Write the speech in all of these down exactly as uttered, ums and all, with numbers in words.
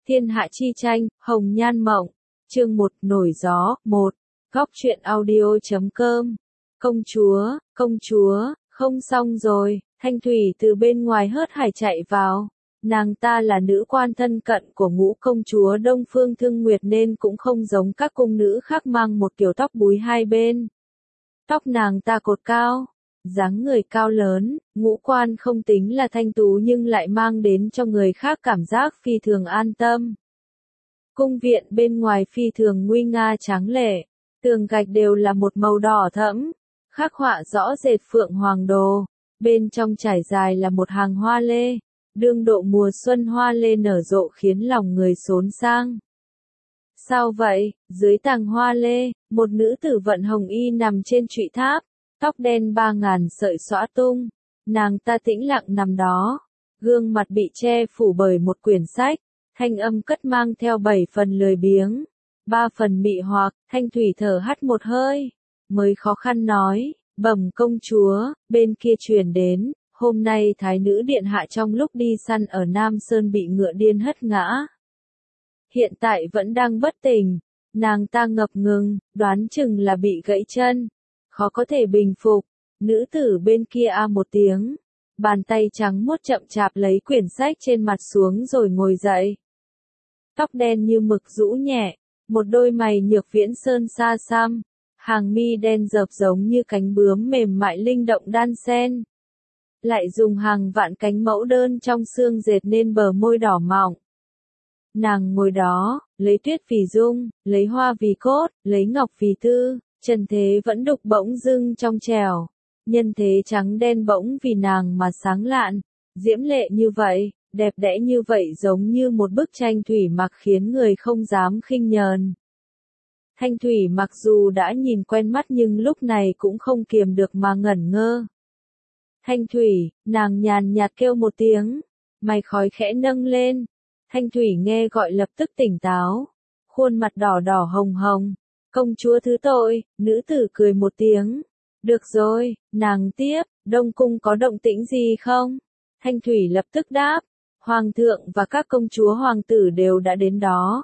Thiên hạ chi tranh, hồng nhan mộng. Chương một, nổi gió. Một. Góc truyện audio chấm com. Công chúa, công chúa, không xong rồi. Thanh Thủy từ bên ngoài hớt hải chạy vào. Nàng ta là nữ quan thân cận của ngũ công chúa Đông Phương Thương Nguyệt nên cũng không giống các cung nữ khác mang một kiểu tóc búi hai bên. Tóc nàng ta cột cao, dáng người cao lớn, ngũ quan không tính là thanh tú nhưng lại mang đến cho người khác cảm giác phi thường an tâm. Cung viện bên ngoài phi thường nguy nga tráng lệ, tường gạch đều là một màu đỏ thẫm, khắc họa rõ rệt phượng hoàng đồ, bên trong trải dài là một hàng hoa lê, đương độ mùa xuân hoa lê nở rộ khiến lòng người xốn sang. Sao vậy? Dưới tàng hoa lê, một nữ tử vận hồng y nằm trên trụy tháp, tóc đen ba ngàn sợi xõa tung, nàng ta tĩnh lặng nằm đó, gương mặt bị che phủ bởi một quyển sách, thanh âm cất mang theo bảy phần lười biếng, ba phần mị hoặc. Thanh Thủy thở hắt một hơi, mới khó khăn nói, bẩm công chúa, bên kia truyền đến, hôm nay thái nữ điện hạ trong lúc đi săn ở Nam Sơn bị ngựa điên hất ngã. Hiện tại vẫn đang bất tỉnh, nàng ta ngập ngừng, đoán chừng là bị gãy chân, khó có thể bình phục. Nữ tử bên kia a một tiếng, bàn tay trắng muốt chậm chạp lấy quyển sách trên mặt xuống rồi ngồi dậy. Tóc đen như mực rũ nhẹ, một đôi mày nhược viễn sơn xa xăm, hàng mi đen dợp giống như cánh bướm mềm mại linh động đan sen. Lại dùng hàng vạn cánh mẫu đơn trong xương dệt nên bờ môi đỏ mọng. Nàng ngồi đó, lấy tuyết vì dung, lấy hoa vì cốt, lấy ngọc vì tư, trần thế vẫn đục bỗng dưng trong trẻo, nhân thế trắng đen bỗng vì nàng mà sáng lạn, diễm lệ như vậy, đẹp đẽ như vậy giống như một bức tranh thủy mặc khiến người không dám khinh nhờn. Thanh Thủy mặc dù đã nhìn quen mắt nhưng lúc này cũng không kiềm được mà ngẩn ngơ. Thanh Thủy, nàng nhàn nhạt kêu một tiếng, mày khói khẽ nâng lên. Thanh Thủy nghe gọi lập tức tỉnh táo, khuôn mặt đỏ đỏ hồng hồng, công chúa thứ tội. Nữ tử cười một tiếng, được rồi, nàng tiếp, Đông Cung có động tĩnh gì không? Thanh Thủy lập tức đáp, hoàng thượng và các công chúa hoàng tử đều đã đến đó.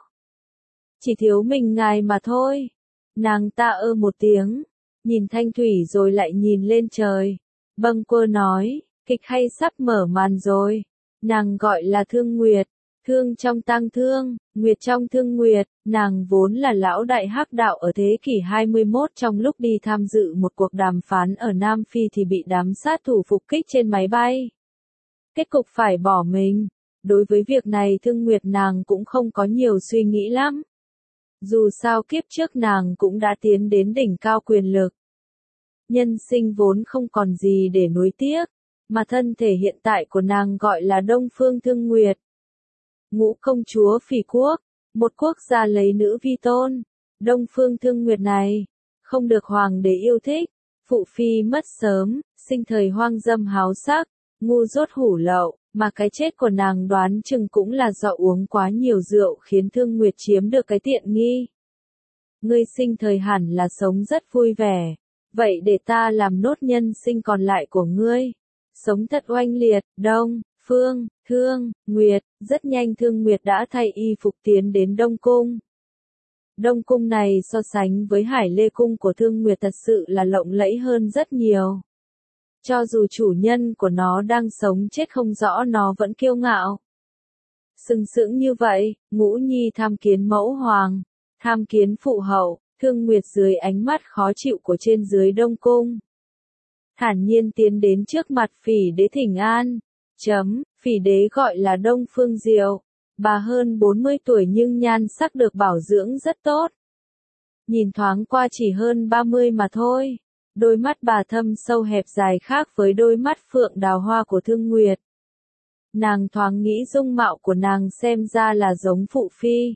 Chỉ thiếu mình ngài mà thôi. Nàng ta ơ một tiếng, nhìn Thanh Thủy rồi lại nhìn lên trời, bâng quơ nói, kịch hay sắp mở màn rồi. Nàng gọi là Thương Nguyệt. Thương trong tang thương, nguyệt trong thương nguyệt, nàng vốn là lão đại hắc đạo ở thế kỷ hai mươi mốt trong lúc đi tham dự một cuộc đàm phán ở Nam Phi thì bị đám sát thủ phục kích trên máy bay. Kết cục phải bỏ mình. Đối với việc này Thương Nguyệt nàng cũng không có nhiều suy nghĩ lắm. Dù sao kiếp trước nàng cũng đã tiến đến đỉnh cao quyền lực. Nhân sinh vốn không còn gì để nuối tiếc, mà thân thể hiện tại của nàng gọi là Đông Phương Thương Nguyệt. Ngũ công chúa Phỉ quốc, một quốc gia lấy nữ vi tôn, Đông Phương Thương Nguyệt này, không được hoàng đế yêu thích, phụ phi mất sớm, sinh thời hoang dâm háo sắc, ngu dốt hủ lậu, mà cái chết của nàng đoán chừng cũng là do uống quá nhiều rượu khiến Thương Nguyệt chiếm được cái tiện nghi. Ngươi sinh thời hẳn là sống rất vui vẻ, vậy để ta làm nốt nhân sinh còn lại của ngươi. Sống thật oanh liệt. Đông Phương, Thương, Nguyệt. Rất nhanh Thương Nguyệt đã thay y phục tiến đến Đông Cung. Đông Cung này so sánh với Hải Lê Cung của Thương Nguyệt thật sự là lộng lẫy hơn rất nhiều. Cho dù chủ nhân của nó đang sống chết không rõ nó vẫn kiêu ngạo. Sừng sững như vậy, Ngũ Nhi tham kiến mẫu hoàng, tham kiến phụ hậu, Thương Nguyệt dưới ánh mắt khó chịu của trên dưới Đông Cung. Thản nhiên tiến đến trước mặt Phỉ đế thỉnh an. Chấm, Phỉ đế gọi là Đông Phương Diệu. Bà hơn bốn mươi tuổi nhưng nhan sắc được bảo dưỡng rất tốt. Nhìn thoáng qua chỉ hơn ba mươi mà thôi. Đôi mắt bà thâm sâu hẹp dài khác với đôi mắt phượng đào hoa của Thương Nguyệt. Nàng thoáng nghĩ dung mạo của nàng xem ra là giống phụ phi.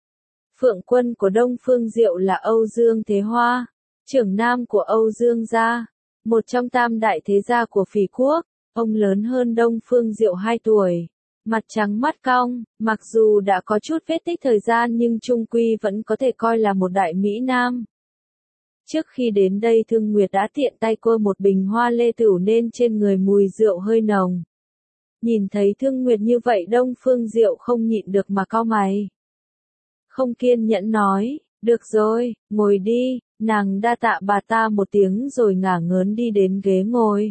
Phượng quân của Đông Phương Diệu là Âu Dương Thế Hoa, trưởng nam của Âu Dương gia, một trong tam đại thế gia của Phỉ quốc. Ông lớn hơn Đông Phương Diệu hai tuổi, mặt trắng mắt cong, mặc dù đã có chút vết tích thời gian nhưng chung quy vẫn có thể coi là một đại mỹ nam. Trước khi đến đây Thương Nguyệt đã tiện tay cua một bình hoa lê tửu nên trên người mùi rượu hơi nồng. Nhìn thấy Thương Nguyệt như vậy Đông Phương Diệu không nhịn được mà cau mày. Không kiên nhẫn nói, được rồi, ngồi đi, nàng đa tạ bà ta một tiếng rồi ngả ngớn đi đến ghế ngồi.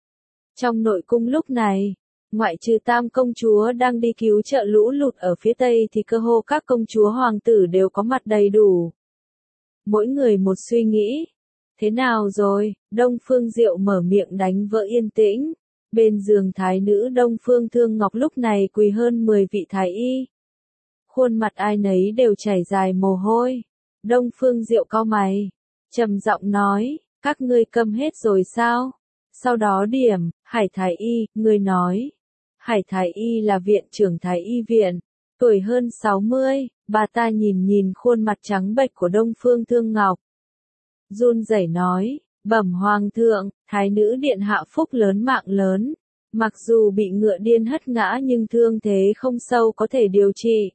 Trong nội cung lúc này, ngoại trừ Tam công chúa đang đi cứu trợ lũ lụt ở phía Tây thì cơ hồ các công chúa hoàng tử đều có mặt đầy đủ. Mỗi người một suy nghĩ. Thế nào rồi? Đông Phương Diệu mở miệng đánh vỡ yên tĩnh. Bên giường thái nữ Đông Phương Thương Ngọc lúc này quỳ hơn mười vị thái y. Khuôn mặt ai nấy đều chảy dài mồ hôi. Đông Phương Diệu cau mày, trầm giọng nói, các ngươi câm hết rồi sao? Sau đó điểm, Hải Thái Y, người nói. Hải Thái Y là viện trưởng Thái Y viện, tuổi hơn sáu mươi, bà ta nhìn nhìn khuôn mặt trắng bệch của Đông Phương Thương Ngọc. Run rẩy nói, bẩm hoàng thượng, thái nữ điện hạ phúc lớn mạng lớn. Mặc dù bị ngựa điên hất ngã nhưng thương thế không sâu có thể điều trị.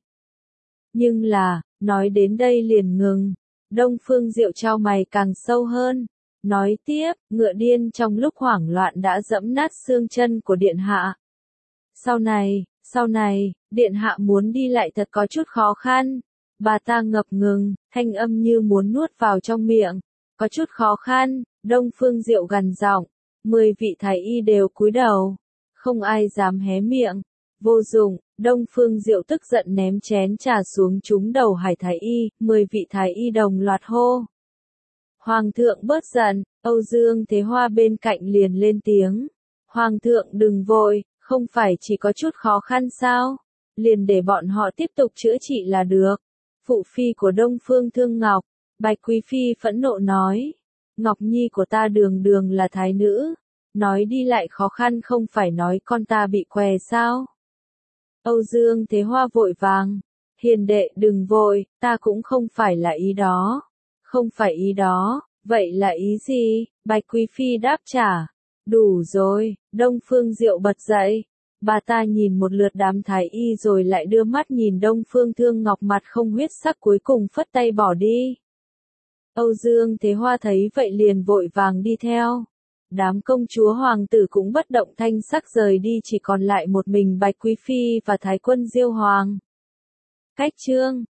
Nhưng là, nói đến đây liền ngừng. Đông Phương Diệu chau mày càng sâu hơn. Nói tiếp, ngựa điên trong lúc hoảng loạn đã dẫm nát xương chân của điện hạ. Sau này, sau này, điện hạ muốn đi lại thật có chút khó khăn. Bà ta ngập ngừng, thanh âm như muốn nuốt vào trong miệng. Có chút khó khăn, Đông Phương Diệu gằn giọng. Mười vị thái y đều cúi đầu. Không ai dám hé miệng. Vô dụng, Đông Phương Diệu tức giận ném chén trà xuống trúng đầu Hải Thái Y, mười vị thái y đồng loạt hô. Hoàng thượng bớt giận, Âu Dương Thế Hoa bên cạnh liền lên tiếng. Hoàng thượng đừng vội, không phải chỉ có chút khó khăn sao? Liền để bọn họ tiếp tục chữa trị là được. Phụ phi của Đông Phương Thương Ngọc, Bạch Quý Phi phẫn nộ nói. Ngọc Nhi của ta đường đường là thái nữ. Nói đi lại khó khăn không phải nói con ta bị què sao? Âu Dương Thế Hoa vội vàng. Hiền đệ đừng vội, ta cũng không phải là ý đó. Không phải ý đó, vậy là ý gì? Bạch Quý Phi đáp trả. Đủ rồi, Đông Phương Diệu bật dậy. Bà ta nhìn một lượt đám thái y rồi lại đưa mắt nhìn Đông Phương Thương Ngọc mặt không huyết sắc cuối cùng phất tay bỏ đi. Âu Dương Thế Hoa thấy vậy liền vội vàng đi theo. Đám công chúa hoàng tử cũng bất động thanh sắc rời đi chỉ còn lại một mình Bạch Quý Phi và Thái quân Diêu Hoàng. Cách chương